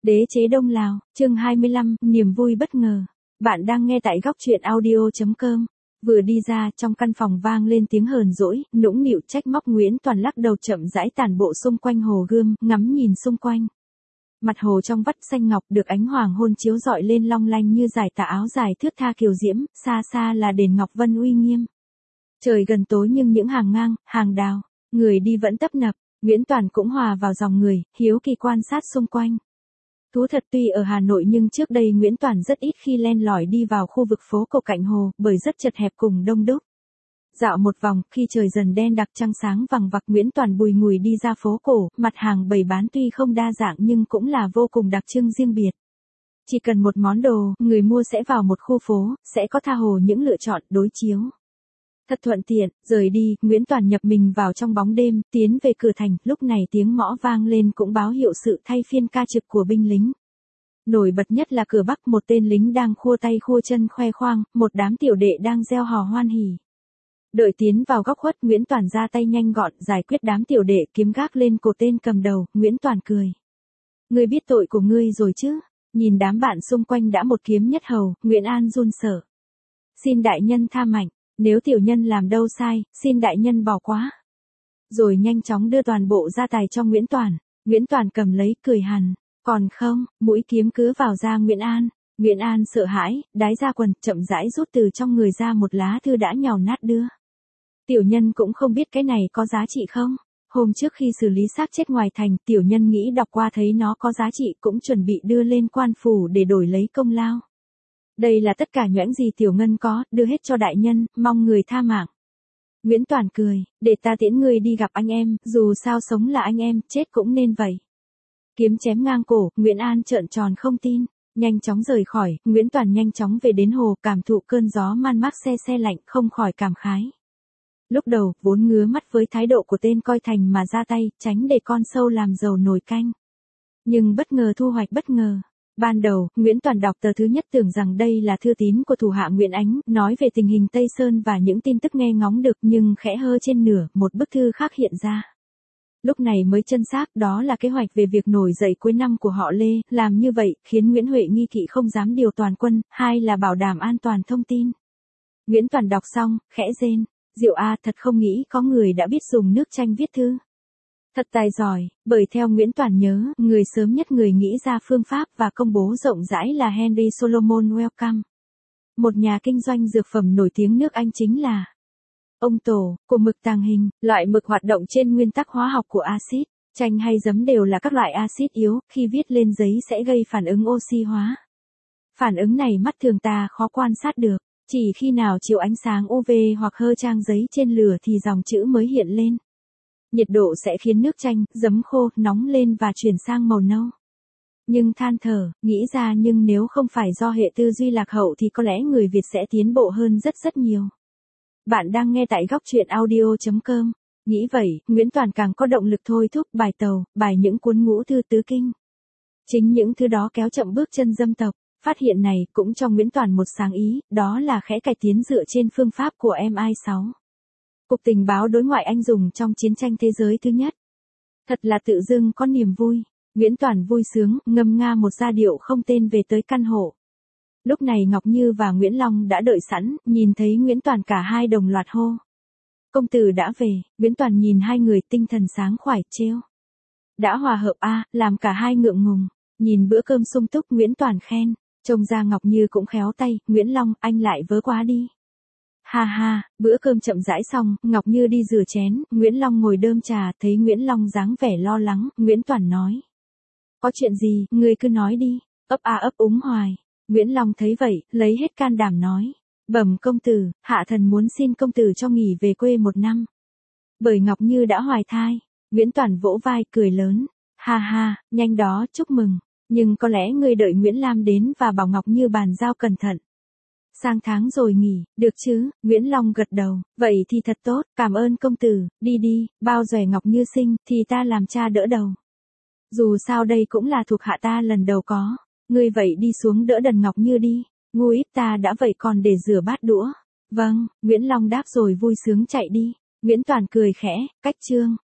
Đế chế Đông Lào, chương 25, niềm vui bất ngờ. Bạn đang nghe tại góc truyện audio.com. Vừa đi ra, trong căn phòng vang lên tiếng hờn dỗi, nũng nịu trách móc. Nguyễn Toàn lắc đầu chậm rãi tản bộ xung quanh hồ Gươm, ngắm nhìn xung quanh. Mặt hồ trong vắt xanh ngọc được ánh hoàng hôn chiếu rọi lên long lanh như dải tà áo dài thướt tha kiều diễm, xa xa là đền Ngọc Vân uy nghiêm. Trời gần tối nhưng những hàng ngang, hàng đào, người đi vẫn tấp nập. Nguyễn Toàn cũng hòa vào dòng người, hiếu kỳ quan sát xung quanh. Thú thật, tuy ở Hà Nội nhưng trước đây Nguyễn Toàn rất ít khi len lỏi đi vào khu vực phố cổ cạnh hồ, bởi rất chật hẹp cùng đông đúc. Dạo một vòng, khi trời dần đen đặc trăng sáng vằng vặc, Nguyễn Toàn bùi ngùi đi ra phố cổ, mặt hàng bày bán tuy không đa dạng nhưng cũng là vô cùng đặc trưng riêng biệt. Chỉ cần một món đồ, người mua sẽ vào một khu phố, sẽ có tha hồ những lựa chọn, đối chiếu. Thật thuận tiện. Rời đi, Nguyễn Toàn nhập mình vào trong bóng đêm, tiến về cửa thành. Lúc này tiếng mõ vang lên cũng báo hiệu sự thay phiên ca trực của binh lính. Nổi bật nhất là cửa Bắc, một tên lính đang khua tay khua chân khoe khoang, một đám tiểu đệ đang reo hò hoan hỉ. Đợi tiến vào góc khuất, Nguyễn Toàn ra tay nhanh gọn, giải quyết đám tiểu đệ, kiếm gác lên cổ tên cầm đầu. Nguyễn Toàn cười. Ngươi biết tội của ngươi rồi chứ? Nhìn đám bạn xung quanh đã một kiếm nhất hầu, Nguyễn An run sợ. Xin đại nhân tha mạnh. Nếu tiểu nhân làm đâu sai, xin đại nhân bỏ qua. Rồi nhanh chóng đưa toàn bộ gia tài cho Nguyễn Toàn. Nguyễn Toàn cầm lấy, cười hằn. Còn không, mũi kiếm cứ vào da Nguyễn An. Nguyễn An sợ hãi, đái ra quần, chậm rãi rút từ trong người ra một lá thư đã nhàu nát đưa. Tiểu nhân cũng không biết cái này có giá trị không. Hôm trước khi xử lý xác chết ngoài thành, tiểu nhân nghĩ đọc qua thấy nó có giá trị, cũng chuẩn bị đưa lên quan phủ để đổi lấy công lao. Đây là tất cả nhoẻng gì tiểu ngân có, đưa hết cho đại nhân, mong người tha mạng. Nguyễn Toàn cười, để ta tiễn ngươi đi gặp anh em, dù sao sống là anh em, chết cũng nên vậy. Kiếm chém ngang cổ, Nguyễn An trợn tròn không tin, nhanh chóng rời khỏi. Nguyễn Toàn nhanh chóng về đến hồ, cảm thụ cơn gió man mác se lạnh, không khỏi cảm khái. Lúc đầu, vốn ngứa mắt với thái độ của tên coi thành mà ra tay, tránh để con sâu làm dầu nồi canh. Nhưng bất ngờ thu hoạch bất ngờ. Ban đầu, Nguyễn Toàn đọc tờ thứ nhất tưởng rằng đây là thư tín của thủ hạ Nguyễn Ánh, nói về tình hình Tây Sơn và những tin tức nghe ngóng được, nhưng khẽ hơ trên nửa, một bức thư khác hiện ra. Lúc này mới chân xác, đó là kế hoạch về việc nổi dậy cuối năm của họ Lê. Làm như vậy, khiến Nguyễn Huệ nghi kỵ không dám điều toàn quân, hai là bảo đảm an toàn thông tin. Nguyễn Toàn đọc xong, khẽ rên. Diệu a, thật không nghĩ có người đã biết dùng nước chanh viết thư. Thật tài giỏi, bởi theo Nguyễn Toàn nhớ, người sớm nhất người nghĩ ra phương pháp và công bố rộng rãi là Henry Solomon Wellcome. Một nhà kinh doanh dược phẩm nổi tiếng nước Anh, chính là ông tổ của mực tàng hình, loại mực hoạt động trên nguyên tắc hóa học của axit. Chanh hay giấm đều là các loại axit yếu, khi viết lên giấy sẽ gây phản ứng oxy hóa. Phản ứng này mắt thường ta khó quan sát được, chỉ khi nào chiếu ánh sáng UV hoặc hơ trang giấy trên lửa thì dòng chữ mới hiện lên. Nhiệt độ sẽ khiến nước chanh, giấm khô, nóng lên và chuyển sang màu nâu. Nhưng than thở, nghĩ ra nhưng nếu không phải do hệ tư duy lạc hậu thì có lẽ người Việt sẽ tiến bộ hơn rất nhiều. Bạn đang nghe tại góc truyện audio.com. Nghĩ vậy, Nguyễn Toàn càng có động lực thôi thúc bài tàu, bài những cuốn ngũ thư tứ kinh. Chính những thứ đó kéo chậm bước chân dâm tộc. Phát hiện này cũng cho Nguyễn Toàn một sáng ý, đó là khẽ cải tiến dựa trên phương pháp của MI6. Cục Tình báo đối ngoại Anh dùng trong chiến tranh thế giới thứ nhất. Thật là tự dưng có niềm vui. Nguyễn Toàn vui sướng, ngâm nga một giai điệu không tên về tới căn hộ. Lúc này Ngọc Như và Nguyễn Long đã đợi sẵn, nhìn thấy Nguyễn Toàn cả hai đồng loạt hô. Công tử đã về. Nguyễn Toàn nhìn hai người, tinh thần sáng khoải, trêu. Đã hòa hợp a, làm cả hai ngượng ngùng. Nhìn bữa cơm sung túc, Nguyễn Toàn khen. Trông ra Ngọc Như cũng khéo tay. Nguyễn Long, anh lại vớ quá đi. Ha ha, bữa cơm chậm rãi xong, Ngọc Như đi rửa chén, Nguyễn Long ngồi đơm trà, thấy Nguyễn Long dáng vẻ lo lắng, Nguyễn Toàn nói. Có chuyện gì, ngươi cứ nói đi, ấp a ấp úng hoài. Nguyễn Long thấy vậy, lấy hết can đảm nói. Bẩm công tử, hạ thần muốn xin công tử cho nghỉ về quê 1 năm. Bởi Ngọc Như đã hoài thai. Nguyễn Toàn vỗ vai, cười lớn. Ha ha, nhanh đó, chúc mừng. Nhưng có lẽ ngươi đợi Nguyễn Lam đến và bảo Ngọc Như bàn giao cẩn thận. Sang tháng rồi nghỉ, được chứ? Nguyễn Long gật đầu. Vậy thì thật tốt, cảm ơn công tử, đi, bao dòe Ngọc Như sinh, thì ta làm cha đỡ đầu. Dù sao đây cũng là thuộc hạ ta lần đầu có. Ngươi vậy đi xuống đỡ đần Ngọc Như đi. Ngu íp, ta đã vậy còn để rửa bát đũa. Vâng, Nguyễn Long đáp rồi vui sướng chạy đi. Nguyễn Toàn cười khẽ, cách chương.